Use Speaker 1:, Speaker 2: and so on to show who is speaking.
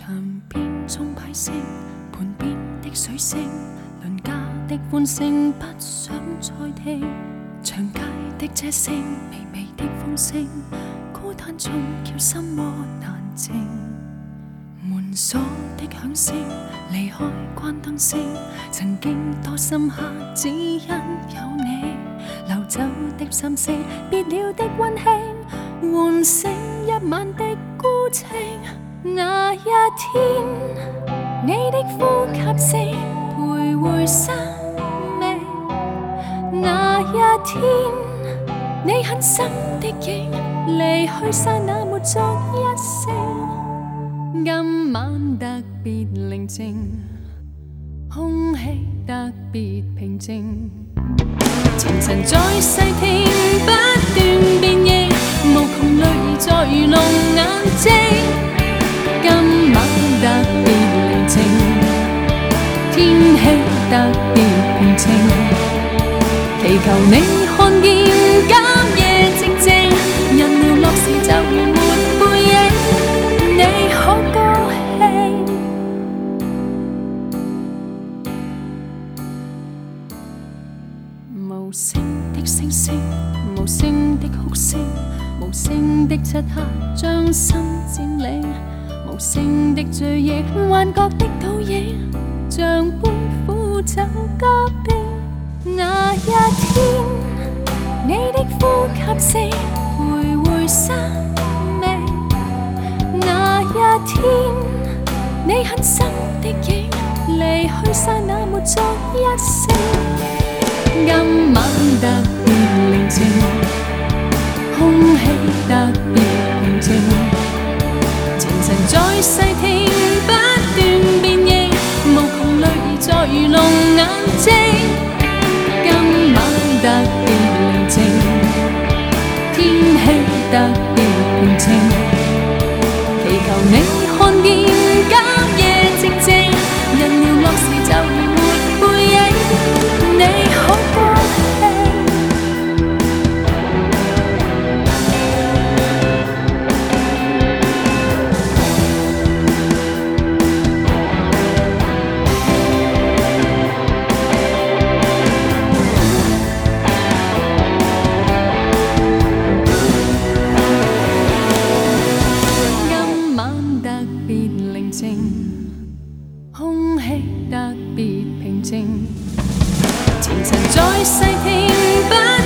Speaker 1: 牆邊中批聲，盤邊的水聲，鄰家的歡聲，不想再聽。長街的車聲，微微的風聲，孤單中叫心窩難靜。門鎖的響聲，離開關燈聲，曾經多深刻，只因有你。流走的心聲，別了的溫馨，喚醒一晚的孤清。那一天，你的呼吸聲徘徊生命。那一天，你很深的影離去剎那沒作一聲。今晚特別寧靜，空氣特別平靜。前塵再細聽，不斷變異，無窮淚兒在愚弄眼睛。今晚特別寧靜，天氣特別平靜。祈求你看見今夜靜靜，人流落時就如沒背影，你可高興？無聲的聲聲，無聲的哭聲，無聲的漆黑將心佔領，無聲的醉意，幻覺的倒影，像杯苦酒加冰。那一天，你的呼吸聲徘徊生命。那一天，你很深的影離去剎那沒作一聲。今晚特別寧靜，空氣特別平靜。前塵再細聽，不斷變異，無窮淚兒在愚弄眼睛。今晚特別寧靜，天氣特別平靜。祈求你看見今夜靜靜，人聊落時就如沒背影，你可高興？空氣特別平靜，前塵再細聽。